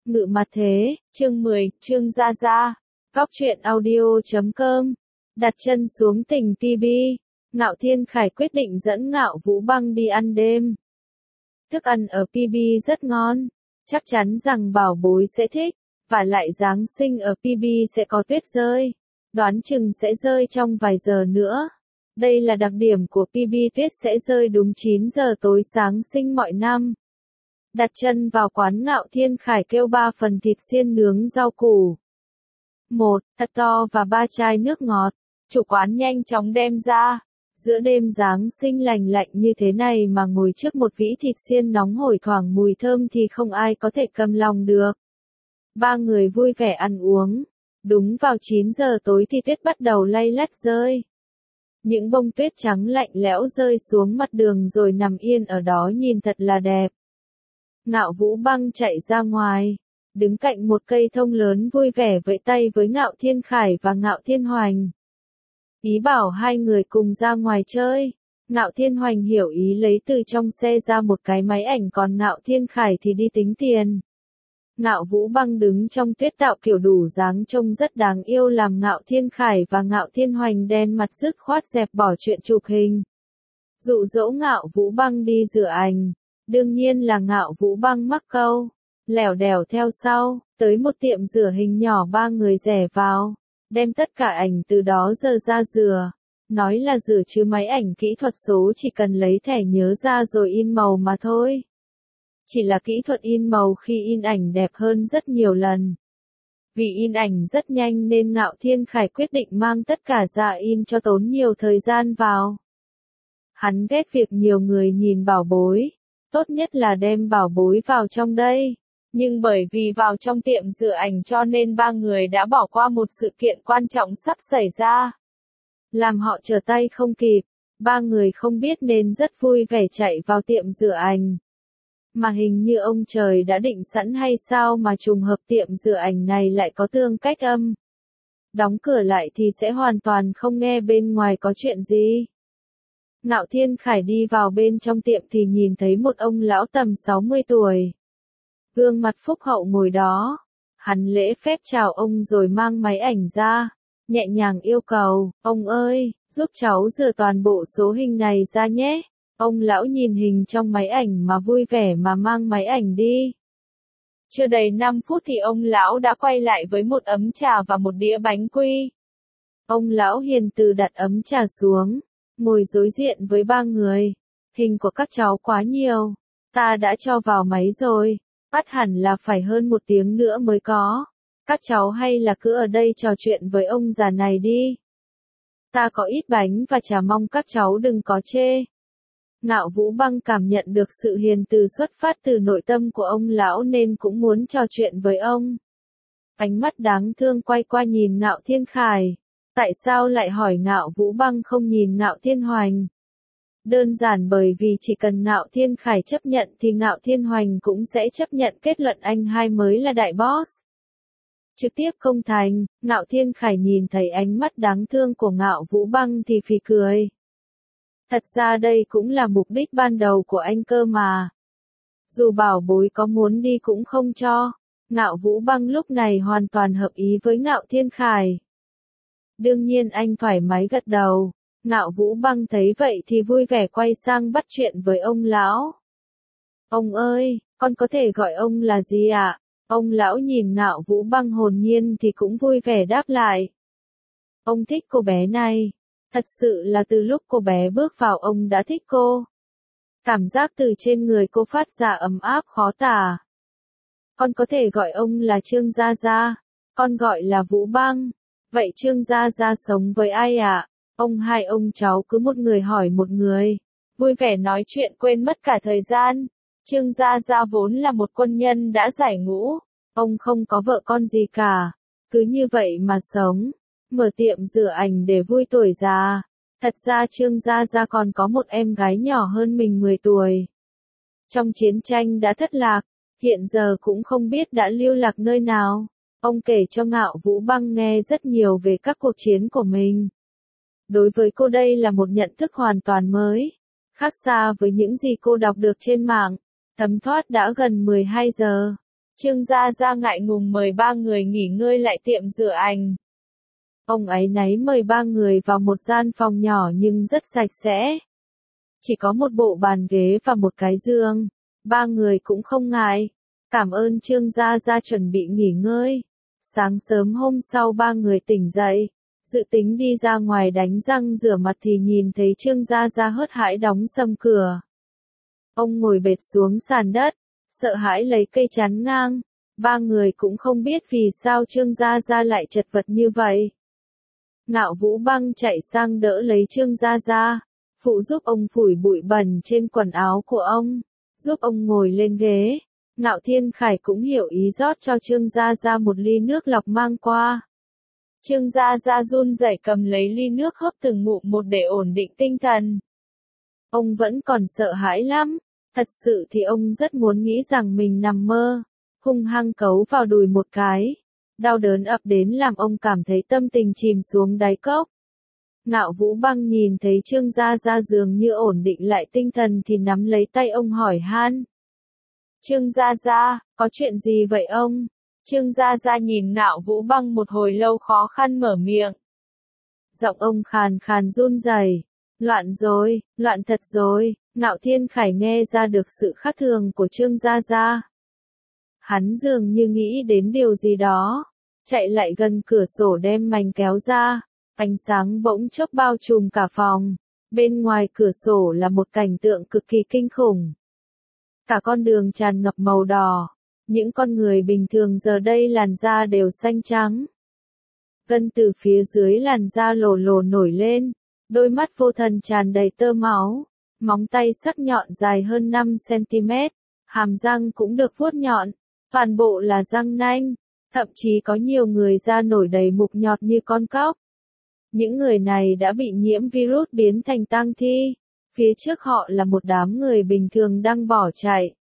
Ngự mặt thế, chương 10, Trương Gia Gia. Góc truyện audio.com. Đặt chân xuống tỉnh TB, Ngạo Thiên Khải quyết định dẫn Ngạo Vũ Băng đi ăn đêm. Thức ăn ở PB rất ngon, chắc chắn rằng bảo bối sẽ thích, và lại Giáng sinh ở PB sẽ có tuyết rơi, đoán chừng sẽ rơi trong vài giờ nữa. Đây là đặc điểm của PB, tuyết sẽ rơi đúng 9 giờ tối Giáng sinh mọi năm. Đặt chân vào quán Ngạo Thiên Khải kêu 3 phần thịt xiên nướng rau củ. 1, thật to và 3 chai nước ngọt. Chủ quán nhanh chóng đem ra. Giữa đêm Giáng sinh lành lạnh như thế này mà ngồi trước một vĩ thịt xiên nóng hổi thoảng mùi thơm thì không ai có thể cầm lòng được. Ba người vui vẻ ăn uống. Đúng vào 9 giờ tối thì tuyết bắt đầu lay lắt rơi. Những bông tuyết trắng lạnh lẽo rơi xuống mặt đường rồi nằm yên ở đó nhìn thật là đẹp. Ngạo Vũ Băng chạy ra ngoài, đứng cạnh một cây thông lớn vui vẻ vẫy tay với Ngạo Thiên Khải và Ngạo Thiên Hoành. Ý bảo hai người cùng ra ngoài chơi. Ngạo Thiên Hoành hiểu ý lấy từ trong xe ra một cái máy ảnh, còn Ngạo Thiên Khải thì đi tính tiền. Ngạo Vũ Băng đứng trong tuyết tạo kiểu đủ dáng trông rất đáng yêu làm Ngạo Thiên Khải và Ngạo Thiên Hoành đen mặt dứt khoát dẹp bỏ chuyện chụp hình. Dụ dỗ Ngạo Vũ Băng đi rửa ảnh. Đương nhiên là Ngạo Vũ Băng mắc câu, lẻo đẻo theo sau, tới một tiệm rửa hình nhỏ ba người rẻ vào, đem tất cả ảnh từ đó giờ ra rửa. Nói là rửa chứ máy ảnh kỹ thuật số chỉ cần lấy thẻ nhớ ra rồi in màu mà thôi. Chỉ là kỹ thuật in màu khi in ảnh đẹp hơn rất nhiều lần. Vì in ảnh rất nhanh nên Ngạo Thiên Khải quyết định mang tất cả ra in cho tốn nhiều thời gian vào. Hắn ghét việc nhiều người nhìn bảo bối. Tốt nhất là đem bảo bối vào trong đây. Nhưng bởi vì vào trong tiệm rửa ảnh cho nên ba người đã bỏ qua một sự kiện quan trọng sắp xảy ra. Làm họ trở tay không kịp. Ba người không biết nên rất vui vẻ chạy vào tiệm rửa ảnh. Mà hình như ông trời đã định sẵn hay sao mà trùng hợp tiệm rửa ảnh này lại có tường cách âm. Đóng cửa lại thì sẽ hoàn toàn không nghe bên ngoài có chuyện gì. Ngạo Thiên Khải đi vào bên trong tiệm thì nhìn thấy một ông lão tầm 60 tuổi. Gương mặt phúc hậu ngồi đó. Hắn lễ phép chào ông rồi mang máy ảnh ra. Nhẹ nhàng yêu cầu, ông ơi, giúp cháu rửa toàn bộ số hình này ra nhé. Ông lão nhìn hình trong máy ảnh mà vui vẻ mà mang máy ảnh đi. Chưa đầy 5 phút thì ông lão đã quay lại với một ấm trà và một đĩa bánh quy. Ông lão hiền từ đặt ấm trà xuống. Ngồi đối diện với ba người. Hình của các cháu quá nhiều. Ta đã cho vào máy rồi. Bắt hẳn là phải hơn 1 tiếng nữa mới có. Các cháu hay là cứ ở đây trò chuyện với ông già này đi. Ta có ít bánh và trà, mong các cháu đừng có chê. Ngạo Vũ Băng cảm nhận được sự hiền từ xuất phát từ nội tâm của ông lão nên cũng muốn trò chuyện với ông. Ánh mắt đáng thương quay qua nhìn Ngạo Thiên Khải. Tại sao lại hỏi Ngạo Vũ Băng không nhìn Ngạo Thiên Hoành? Đơn giản bởi vì chỉ cần Ngạo Thiên Khải chấp nhận thì Ngạo Thiên Hoành cũng sẽ chấp nhận kết luận anh hai mới là đại boss. Trực tiếp công thành, Ngạo Thiên Khải nhìn thấy ánh mắt đáng thương của Ngạo Vũ Băng thì phì cười. Thật ra đây cũng là mục đích ban đầu của anh cơ mà. Dù bảo bối có muốn đi cũng không cho. Ngạo Vũ Băng lúc này hoàn toàn hợp ý với Ngạo Thiên Khải. Đương nhiên anh thoải mái gật đầu. Ngạo Vũ Băng thấy vậy thì vui vẻ quay sang bắt chuyện với ông lão. Ông ơi, con có thể gọi ông là gì ạ? Ông lão nhìn Ngạo Vũ Băng hồn nhiên thì cũng vui vẻ đáp lại. Ông thích cô bé này. Thật sự là từ lúc cô bé bước vào ông đã thích cô. Cảm giác từ trên người cô phát ra ấm áp khó tả. Con có thể gọi ông là Trương Gia Gia. Con gọi là Vũ Băng. Vậy Trương Gia Gia sống với ai ạ? Ông hai ông cháu cứ một người hỏi một người. Vui vẻ nói chuyện quên mất cả thời gian. Trương Gia Gia vốn là một quân nhân đã giải ngũ. Ông không có vợ con gì cả. Cứ như vậy mà sống. Mở tiệm rửa ảnh để vui tuổi già. Thật ra Trương Gia Gia còn có một em gái nhỏ hơn mình 10 tuổi. Trong chiến tranh đã thất lạc. Hiện giờ cũng không biết đã lưu lạc nơi nào. Ông kể cho Ngạo Vũ Băng nghe rất nhiều về các cuộc chiến của mình. Đối với cô đây là một nhận thức hoàn toàn mới. Khác xa với những gì cô đọc được trên mạng. Thấm thoát đã gần 12 giờ. Trương Gia Gia ngại ngùng mời ba người nghỉ ngơi lại tiệm rửa ảnh. Ông ấy náy mời ba người vào một gian phòng nhỏ nhưng rất sạch sẽ. Chỉ có một bộ bàn ghế và một cái giường. Ba người cũng không ngại. Cảm ơn Trương Gia Gia chuẩn bị nghỉ ngơi. Sáng sớm hôm sau ba người tỉnh dậy. Dự tính đi ra ngoài đánh răng rửa mặt thì nhìn thấy Trương Gia Gia hớt hải đóng sầm cửa. Ông ngồi bệt xuống sàn đất, sợ hãi lấy cây chắn ngang. Ba người cũng không biết vì sao Trương Gia Gia lại chật vật như vậy. Ngạo Vũ Băng chạy sang đỡ lấy Trương Gia Gia, phụ giúp ông phủi bụi bẩn trên quần áo của ông, giúp ông ngồi lên ghế. Ngạo Thiên Khải cũng hiểu ý rót cho Trương Gia Gia một ly nước lọc mang qua. Trương Gia Gia run rẩy cầm lấy ly nước hớp từng ngụm một để ổn định tinh thần. Ông vẫn còn sợ hãi lắm, thật sự thì ông rất muốn nghĩ rằng mình nằm mơ, hung hăng cấu vào đùi một cái. Đau đớn ập đến làm ông cảm thấy tâm tình chìm xuống đáy cốc. Ngạo Vũ Băng nhìn thấy Trương Gia Gia dường như ổn định lại tinh thần thì nắm lấy tay ông hỏi han. Trương Gia Gia, có chuyện gì vậy ông? Trương Gia Gia nhìn Ngạo Vũ Băng một hồi lâu khó khăn mở miệng. Giọng ông khàn khàn run rẩy. Loạn rồi, loạn thật rồi. Ngạo Thiên Khải nghe ra được sự khác thường của Trương Gia Gia. Hắn dường như nghĩ đến điều gì đó, chạy lại gần cửa sổ đem mành kéo ra, ánh sáng bỗng chốc bao trùm cả phòng. Bên ngoài cửa sổ là một cảnh tượng cực kỳ kinh khủng. Cả con đường tràn ngập màu đỏ, những con người bình thường giờ đây làn da đều xanh trắng. Gân từ phía dưới làn da lồ lồ nổi lên, đôi mắt vô thần tràn đầy tơ máu, móng tay sắc nhọn dài hơn 5 cm, hàm răng cũng được vuốt nhọn. Toàn bộ là răng nanh, thậm chí có nhiều người da nổi đầy mục nhọt như con cóc. Những người này đã bị nhiễm virus biến thành tang thi. Phía trước họ là một đám người bình thường đang bỏ chạy.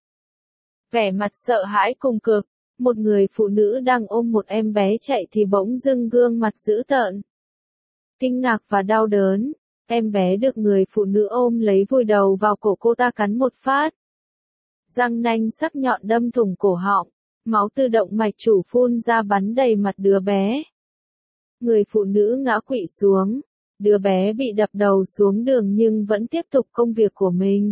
Vẻ mặt sợ hãi cùng cực, một người phụ nữ đang ôm một em bé chạy thì bỗng dưng gương mặt dữ tợn. Kinh ngạc và đau đớn, em bé được người phụ nữ ôm lấy vùi đầu vào cổ cô ta cắn một phát. Răng nanh sắc nhọn đâm thủng cổ họng. Máu từ động mạch chủ phun ra bắn đầy mặt đứa bé. Người phụ nữ ngã quỵ xuống. Đứa bé bị đập đầu xuống đường nhưng vẫn tiếp tục công việc của mình.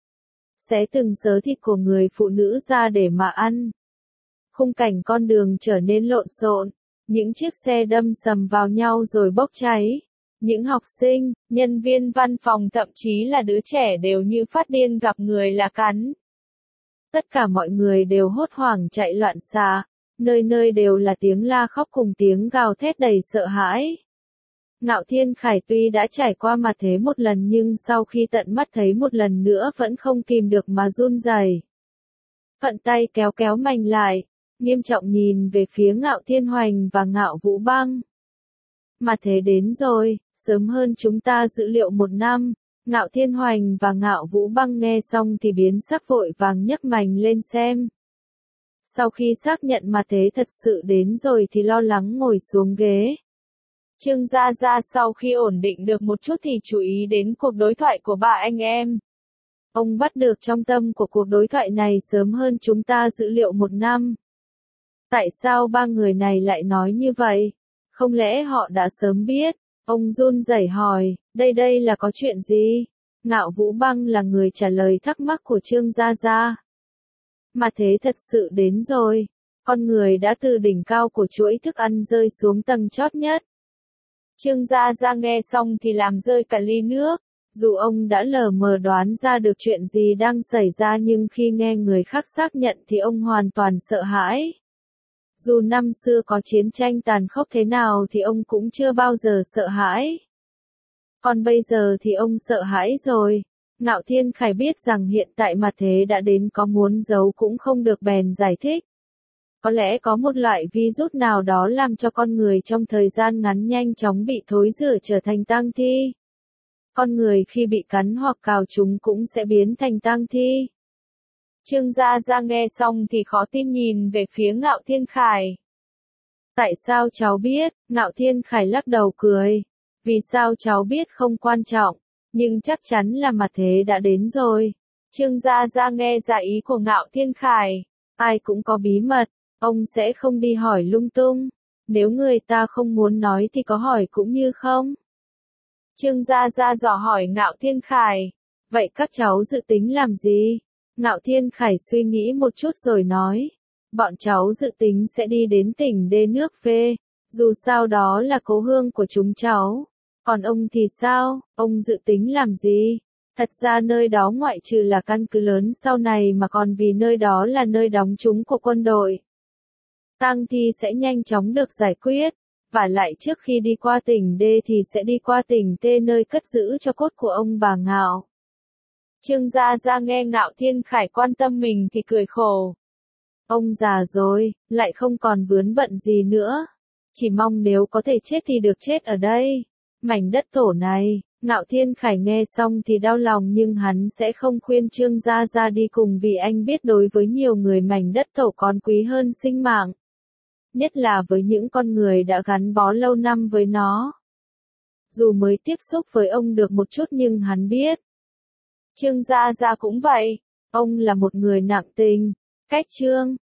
Xé từng sớ thịt của người phụ nữ ra để mà ăn. Khung cảnh con đường trở nên lộn xộn. Những chiếc xe đâm sầm vào nhau rồi bốc cháy. Những học sinh, nhân viên văn phòng thậm chí là đứa trẻ đều như phát điên gặp người lạ cắn. Tất cả mọi người đều hốt hoảng chạy loạn xạ, nơi nơi đều là tiếng la khóc cùng tiếng gào thét đầy sợ hãi. Ngạo Thiên Khải tuy đã trải qua mặt thế một lần nhưng sau khi tận mắt thấy một lần nữa vẫn không kìm được mà run rẩy. Phận tay kéo kéo mành lại, nghiêm trọng nhìn về phía Ngạo Thiên Hoành và Ngạo Vũ Băng. Mặt thế đến rồi, sớm hơn chúng ta dự liệu 1 năm. Ngạo Thiên Hoành và Ngạo Vũ Băng nghe xong thì biến sắc vội vàng nhấc mành lên xem. Sau khi xác nhận mà thế thật sự đến rồi thì lo lắng ngồi xuống ghế. Trương Gia Gia sau khi ổn định được một chút thì chú ý đến cuộc đối thoại của ba anh em. Ông bắt được trong tâm của cuộc đối thoại này sớm hơn chúng ta dự liệu 1 năm. Tại sao ba người này lại nói như vậy? Không lẽ họ đã sớm biết? Ông run rẩy hỏi, đây là có chuyện gì? Ngạo Vũ Băng là người trả lời thắc mắc của Trương Gia Gia. Mà thế thật sự đến rồi. Con người đã từ đỉnh cao của chuỗi thức ăn rơi xuống tầng chót nhất. Trương Gia Gia nghe xong thì làm rơi cả ly nước. Dù ông đã lờ mờ đoán ra được chuyện gì đang xảy ra nhưng khi nghe người khác xác nhận thì ông hoàn toàn sợ hãi. Dù năm xưa có chiến tranh tàn khốc thế nào thì ông cũng chưa bao giờ sợ hãi. Còn bây giờ thì ông sợ hãi rồi. Ngạo Thiên Khải biết rằng hiện tại mặt thế đã đến, có muốn giấu cũng không được bèn giải thích. Có lẽ có một loại virus nào đó làm cho con người trong thời gian ngắn nhanh chóng bị thối rữa trở thành tang thi. Con người khi bị cắn hoặc cào chúng cũng sẽ biến thành tang thi. Trương Gia Gia nghe xong thì khó tin nhìn về phía Ngạo Thiên Khải. Tại sao cháu biết? Ngạo Thiên Khải lắc đầu cười. Vì sao cháu biết không quan trọng, nhưng chắc chắn là mặt thế đã đến rồi. Trương Gia Gia nghe ra ý của Ngạo Thiên Khải. Ai cũng có bí mật, Ông sẽ không đi hỏi lung tung. Nếu người ta không muốn nói thì có hỏi cũng như không. Trương Gia Gia dò hỏi Ngạo Thiên Khải. Vậy các cháu dự tính làm gì? Ngạo Thiên Khải suy nghĩ một chút rồi nói. Bọn cháu dự tính sẽ đi đến tỉnh đê nước về. Dù sao đó là cố hương của chúng cháu. Còn ông thì sao? Ông dự tính làm gì? Thật ra nơi đó ngoại trừ là căn cứ lớn sau này mà còn vì nơi đó là nơi đóng trúng của quân đội. Tang thi sẽ nhanh chóng được giải quyết. Và lại trước khi đi qua tỉnh D thì sẽ đi qua tỉnh T nơi cất giữ cho cốt của ông bà Ngạo. Trương Gia Gia nghe Ngạo Thiên Khải quan tâm mình thì cười khổ. Ông già rồi, lại không còn vướng bận gì nữa. Chỉ mong nếu có thể chết thì được chết ở đây. Mảnh đất thổ này. Ngạo Thiên Khải nghe xong thì đau lòng nhưng hắn sẽ không khuyên Trương Gia Gia đi cùng vì anh biết đối với nhiều người mảnh đất thổ còn quý hơn sinh mạng. Nhất là với những con người đã gắn bó lâu năm với nó. Dù mới tiếp xúc với ông được một chút nhưng hắn biết. Trương Gia Gia cũng vậy. Ông là một người nặng tình. Cách Trương